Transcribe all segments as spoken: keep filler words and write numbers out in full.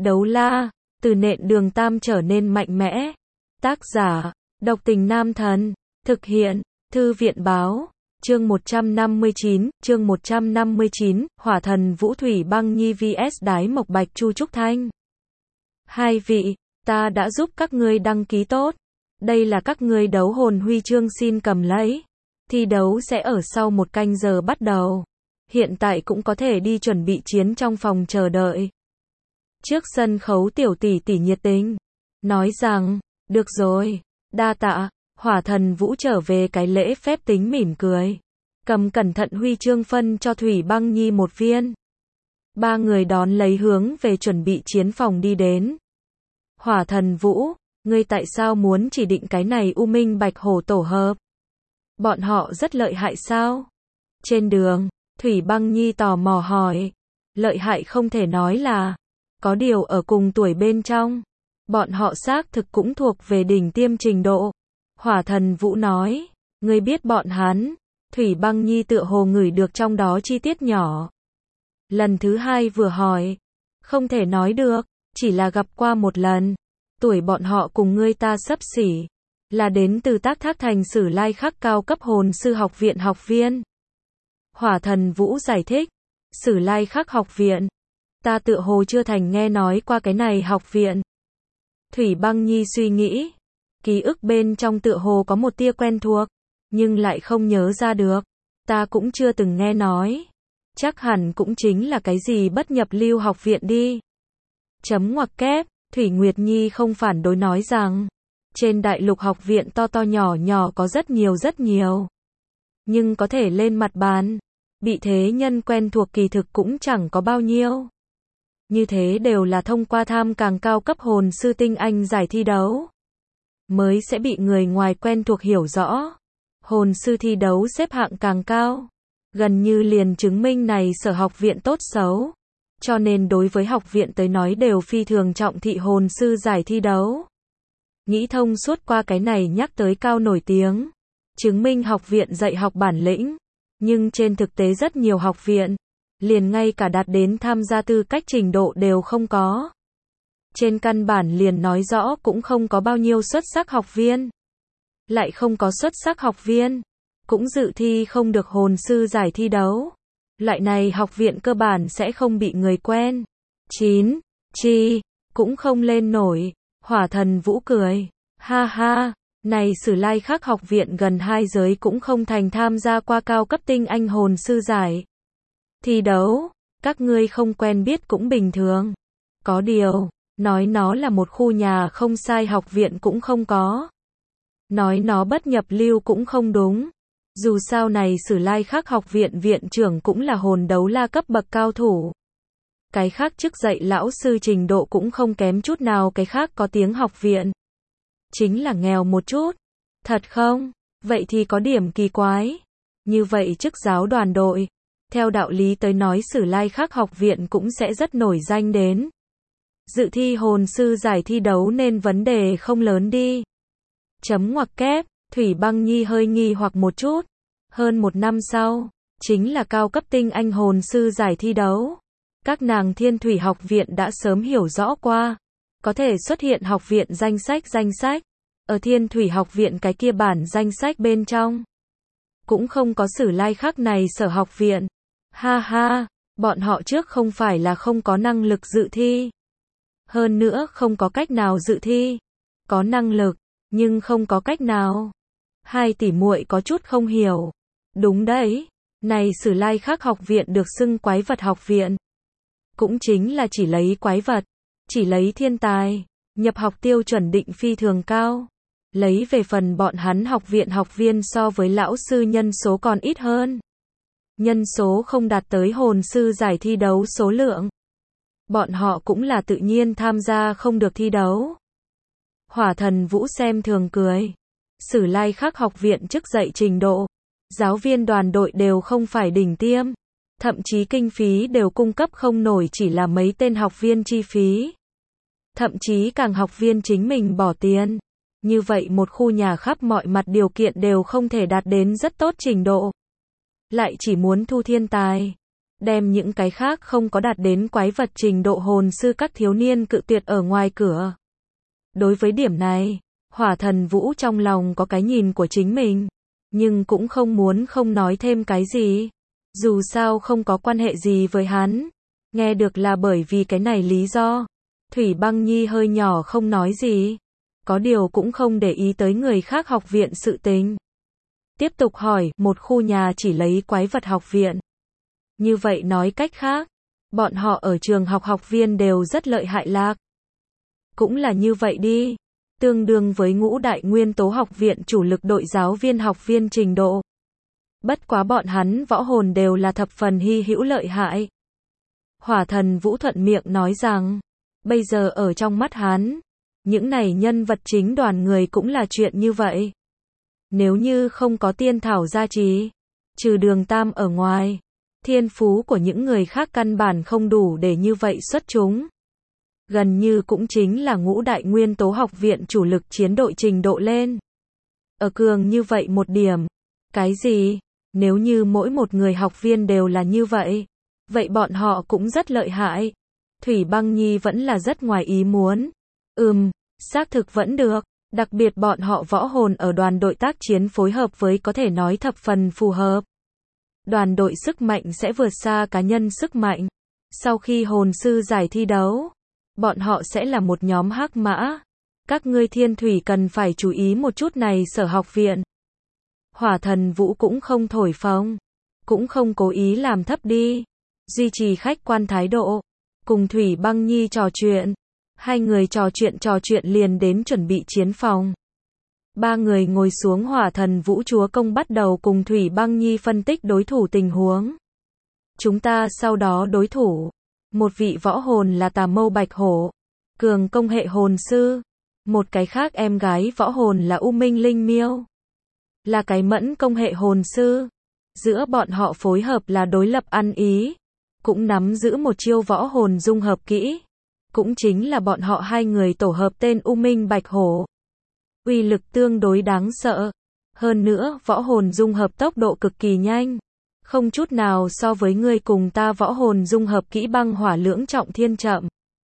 Đấu la, từ nện đường tam trở nên mạnh mẽ. Tác giả, Độc Tình Nam Thần. Thực hiện, Thư viện Báo. Chương một trăm năm mươi chín, chương một trăm năm mươi chín, Hỏa Thần Vũ Thủy Băng Nhi vs Đái Mộc Bạch Chu Trúc Thanh. Hai vị, ta đã giúp các ngươi đăng ký tốt. Đây là các ngươi đấu hồn huy chương, xin cầm lấy. Thi đấu sẽ ở sau một canh giờ bắt đầu. Hiện tại cũng có thể đi chuẩn bị chiến trong phòng chờ đợi. Trước sân khấu tiểu tỷ tỷ nhiệt tình, nói rằng, được rồi, đa tạ. Hỏa Thần Vũ trở về cái lễ phép tính mỉm cười. Cầm cẩn thận huy chương phân cho Thủy Băng Nhi một viên. Ba người đón lấy hướng về chuẩn bị chiến phòng đi đến. Hỏa Thần Vũ, ngươi tại sao muốn chỉ định cái này U Minh Bạch Hổ tổ hợp? Bọn họ rất lợi hại sao? Trên đường, Thủy Băng Nhi tò mò hỏi. Lợi hại không thể nói là, có điều ở cùng tuổi bên trong, bọn họ xác thực cũng thuộc về đỉnh tiêm trình độ. Hỏa Thần Vũ nói, ngươi biết bọn hắn? Thủy Băng Nhi tựa hồ ngửi được trong đó chi tiết nhỏ. Lần thứ hai vừa hỏi, không thể nói được, chỉ là gặp qua một lần. Tuổi bọn họ cùng ngươi ta xấp xỉ, là đến từ Tác Thác Thành Sử Lai Khắc cao cấp hồn sư học viện học viên. Hỏa Thần Vũ giải thích, Sử Lai Khắc học viện, ta tựa hồ chưa thành nghe nói qua cái này học viện. Thủy Băng Nhi suy nghĩ, ký ức bên trong tựa hồ có một tia quen thuộc, nhưng lại không nhớ ra được. Ta cũng chưa từng nghe nói. Chắc hẳn cũng chính là cái gì bất nhập lưu học viện đi. Chấm ngoặc kép, Thủy Nguyệt Nhi không phản đối nói rằng, trên đại lục học viện to to nhỏ nhỏ có rất nhiều rất nhiều. Nhưng có thể lên mặt bàn, bị thế nhân quen thuộc kỳ thực cũng chẳng có bao nhiêu. Như thế đều là thông qua tham càng cao cấp hồn sư tinh anh giải thi đấu, mới sẽ bị người ngoài quen thuộc hiểu rõ. Hồn sư thi đấu xếp hạng càng cao, gần như liền chứng minh này sở học viện tốt xấu. Cho nên đối với học viện tới nói đều phi thường trọng thị hồn sư giải thi đấu. Nghĩ thông suốt qua cái này nhắc tới cao nổi tiếng, chứng minh học viện dạy học bản lĩnh. Nhưng trên thực tế rất nhiều học viện, liền ngay cả đạt đến tham gia tư cách trình độ đều không có. Trên căn bản liền nói rõ cũng không có bao nhiêu xuất sắc học viên. Lại không có xuất sắc học viên, cũng dự thi không được hồn sư giải thi đấu. Loại này học viện cơ bản sẽ không bị người quen. Chín, chi, cũng không lên nổi. Hỏa Thần Vũ cười, ha ha, này Sử Lai Khắc học viện gần hai giới cũng không thành tham gia qua cao cấp tinh anh hồn sư giải thi đấu. Các ngươi không quen biết cũng bình thường. Có điều, nói nó là một khu nhà không sai học viện cũng không có. Nói nó bất nhập lưu cũng không đúng. Dù sao này Sử Lai Khắc học viện viện trưởng cũng là hồn đấu la cấp bậc cao thủ. Cái khác chức dạy lão sư trình độ cũng không kém chút nào cái khác có tiếng học viện. Chính là nghèo một chút. Thật không? Vậy thì có điểm kỳ quái. Như vậy chức giáo đoàn đội, theo đạo lý tới nói Sử Lai Khắc học viện cũng sẽ rất nổi danh đến. Dự thi hồn sư giải thi đấu nên vấn đề không lớn đi. Chấm ngoặc kép, Thủy Băng Nhi hơi nghi hoặc một chút. Hơn một năm sau, chính là cao cấp tinh anh hồn sư giải thi đấu. Các nàng Thiên Thủy học viện đã sớm hiểu rõ qua. Có thể xuất hiện học viện danh sách danh sách. Ở Thiên Thủy học viện cái kia bản danh sách bên trong, cũng không có Sử Lai Khắc này sở học viện. Ha ha, bọn họ trước không phải là không có năng lực dự thi. Hơn nữa không có cách nào dự thi. Có năng lực, nhưng không có cách nào. Hai tỷ muội có chút không hiểu. Đúng đấy, này Sử Lai Khắc học viện được xưng quái vật học viện. Cũng chính là chỉ lấy quái vật, chỉ lấy thiên tài, nhập học tiêu chuẩn định phi thường cao. Lấy về phần bọn hắn học viện học viên so với lão sư nhân số còn ít hơn. Nhân số không đạt tới hồn sư giải thi đấu số lượng. Bọn họ cũng là tự nhiên tham gia không được thi đấu. Hỏa Thần Vũ xem thường cười. Sử Lai Khắc học viện chức dạy trình độ, giáo viên đoàn đội đều không phải đỉnh tiêm. Thậm chí kinh phí đều cung cấp không nổi chỉ là mấy tên học viên chi phí. Thậm chí càng học viên chính mình bỏ tiền. Như vậy một khu nhà khắp mọi mặt điều kiện đều không thể đạt đến rất tốt trình độ. Lại chỉ muốn thu thiên tài. đem những cái khác không có đạt đến quái vật trình độ hồn sư các thiếu niên cự tuyệt ở ngoài cửa. Đối với điểm này, Hỏa Thần Vũ trong lòng có cái nhìn của chính mình, nhưng cũng không muốn không nói thêm cái gì. Dù sao không có quan hệ gì với hắn. Nghe được là bởi vì cái này lý do. Thủy Băng Nhi hơi nhỏ không nói gì. Có điều cũng không để ý tới người khác học viện sự tình. Tiếp tục hỏi, một khu nhà chỉ lấy quái vật học viện. Như vậy nói cách khác, bọn họ ở trường học học viên đều rất lợi hại lạc. Cũng là như vậy đi. Tương đương với ngũ đại nguyên tố học viện chủ lực đội giáo viên học viên trình độ. Bất quá bọn hắn võ hồn đều là thập phần hy hữu lợi hại. Hỏa Thần Vũ thuận miệng nói rằng, bây giờ ở trong mắt hắn, những này nhân vật chính đoàn người cũng là chuyện như vậy. Nếu như không có tiên thảo gia trì, trừ Đường Tam ở ngoài, thiên phú của những người khác căn bản không đủ để như vậy xuất chúng. Gần như cũng chính là ngũ đại nguyên tố học viện chủ lực chiến đội trình độ lên. Ở cường như vậy một điểm. Cái gì? Nếu như mỗi một người học viên đều là như vậy, vậy bọn họ cũng rất lợi hại. Thủy Băng Nhi vẫn là rất ngoài ý muốn. Ừm, xác thực vẫn được. Đặc biệt bọn họ võ hồn ở đoàn đội tác chiến phối hợp với có thể nói thập phần phù hợp. Đoàn đội sức mạnh sẽ vượt xa cá nhân sức mạnh. Sau khi hồn sư giải thi đấu, bọn họ sẽ là một nhóm hắc mã. Các ngươi Thiên Thủy cần phải chú ý một chút này sở học viện. Hỏa Thần Vũ cũng không thổi phồng, cũng không cố ý làm thấp đi. Duy trì khách quan thái độ. Cùng Thủy Băng Nhi trò chuyện. Hai người trò chuyện trò chuyện liền đến chuẩn bị chiến phòng. Ba người ngồi xuống Hỏa Thần Vũ chúa công bắt đầu cùng Thủy Băng Nhi phân tích đối thủ tình huống. Chúng ta sau đó đối thủ. Một vị võ hồn là Tà Mâu Bạch Hổ, cường công hệ hồn sư. Một cái khác em gái võ hồn là U Minh Linh Miêu, là cái mẫn công hệ hồn sư. Giữa bọn họ phối hợp là đối lập ăn ý, cũng nắm giữ một chiêu võ hồn dung hợp kỹ. Cũng chính là bọn họ hai người tổ hợp tên U Minh Bạch Hổ. Uy lực tương đối đáng sợ. Hơn nữa, võ hồn dung hợp tốc độ cực kỳ nhanh. Không chút nào so với người cùng ta võ hồn dung hợp kỹ băng hỏa lưỡng trọng thiên chậm.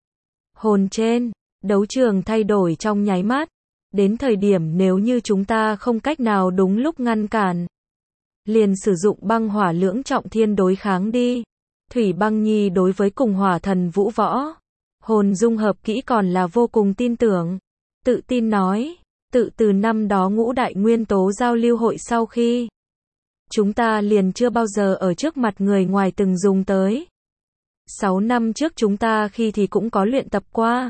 Hồn trên, đấu trường thay đổi trong nháy mắt. Đến thời điểm nếu như chúng ta không cách nào đúng lúc ngăn cản, liền sử dụng băng hỏa lưỡng trọng thiên đối kháng đi. Thủy Băng Nhi đối với cùng Hỏa Thần Vũ võ hồn dung hợp kỹ còn là vô cùng tin tưởng. Tự tin nói, tự từ năm đó ngũ đại nguyên tố giao lưu hội sau khi, chúng ta liền chưa bao giờ ở trước mặt người ngoài từng dùng tới. Sáu năm trước chúng ta khi thì cũng có luyện tập qua.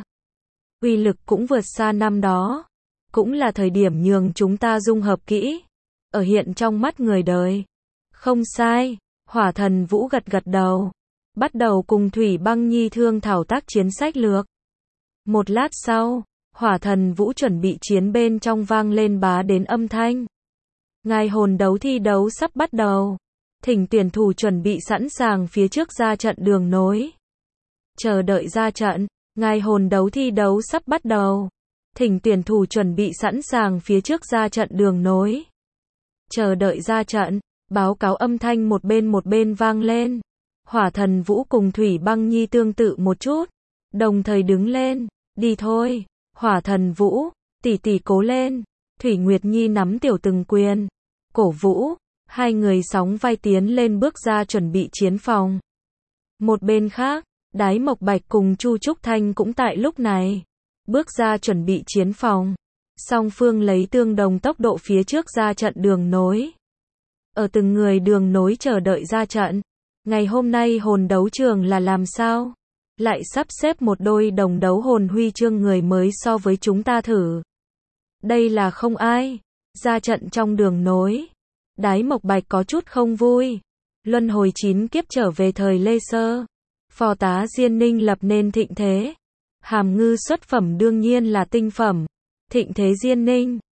Uy lực cũng vượt xa năm đó. Cũng là thời điểm nhường chúng ta dung hợp kỹ. Ở hiện trong mắt người đời. Không sai, Hỏa Thần Vũ gật gật đầu. Bắt đầu cùng Thủy Băng Nhi thương thảo tác chiến sách lược. Một lát sau, Hỏa Thần Vũ chuẩn bị chiến bên trong vang lên bá đến âm thanh. Ngài hồn đấu thi đấu sắp bắt đầu. Thỉnh tuyển thủ chuẩn bị sẵn sàng phía trước ra trận đường nối. Chờ đợi ra trận, ngài hồn đấu thi đấu sắp bắt đầu. Thỉnh tuyển thủ chuẩn bị sẵn sàng phía trước ra trận đường nối. Chờ đợi ra trận, báo cáo âm thanh một bên một bên vang lên. Hỏa Thần Vũ cùng Thủy Băng Nhi tương tự một chút, đồng thời đứng lên, đi thôi. Hỏa Thần Vũ, tỷ tỷ cố lên. Thủy Nguyệt Nhi nắm tiểu từng quyền, cổ vũ. Hai người sóng vai tiến lên bước ra chuẩn bị chiến phòng. Một bên khác, Đái Mộc Bạch cùng Chu Trúc Thanh cũng tại lúc này bước ra chuẩn bị chiến phòng. Song phương lấy tương đồng tốc độ phía trước ra trận đường nối. Ở từng người đường nối chờ đợi ra trận. Ngày hôm nay hồn đấu trường là làm sao? Lại sắp xếp một đôi đồng đấu hồn huy chương người mới so với chúng ta thử. Đây là không ai ra trận trong đường nối. Đái Mộc Bạch có chút không vui. Luân hồi chín kiếp trở về thời Lê Sơ. Phò tá Diên Ninh lập nên thịnh thế. Hàm Ngư xuất phẩm đương nhiên là tinh phẩm. Thịnh thế Diên Ninh,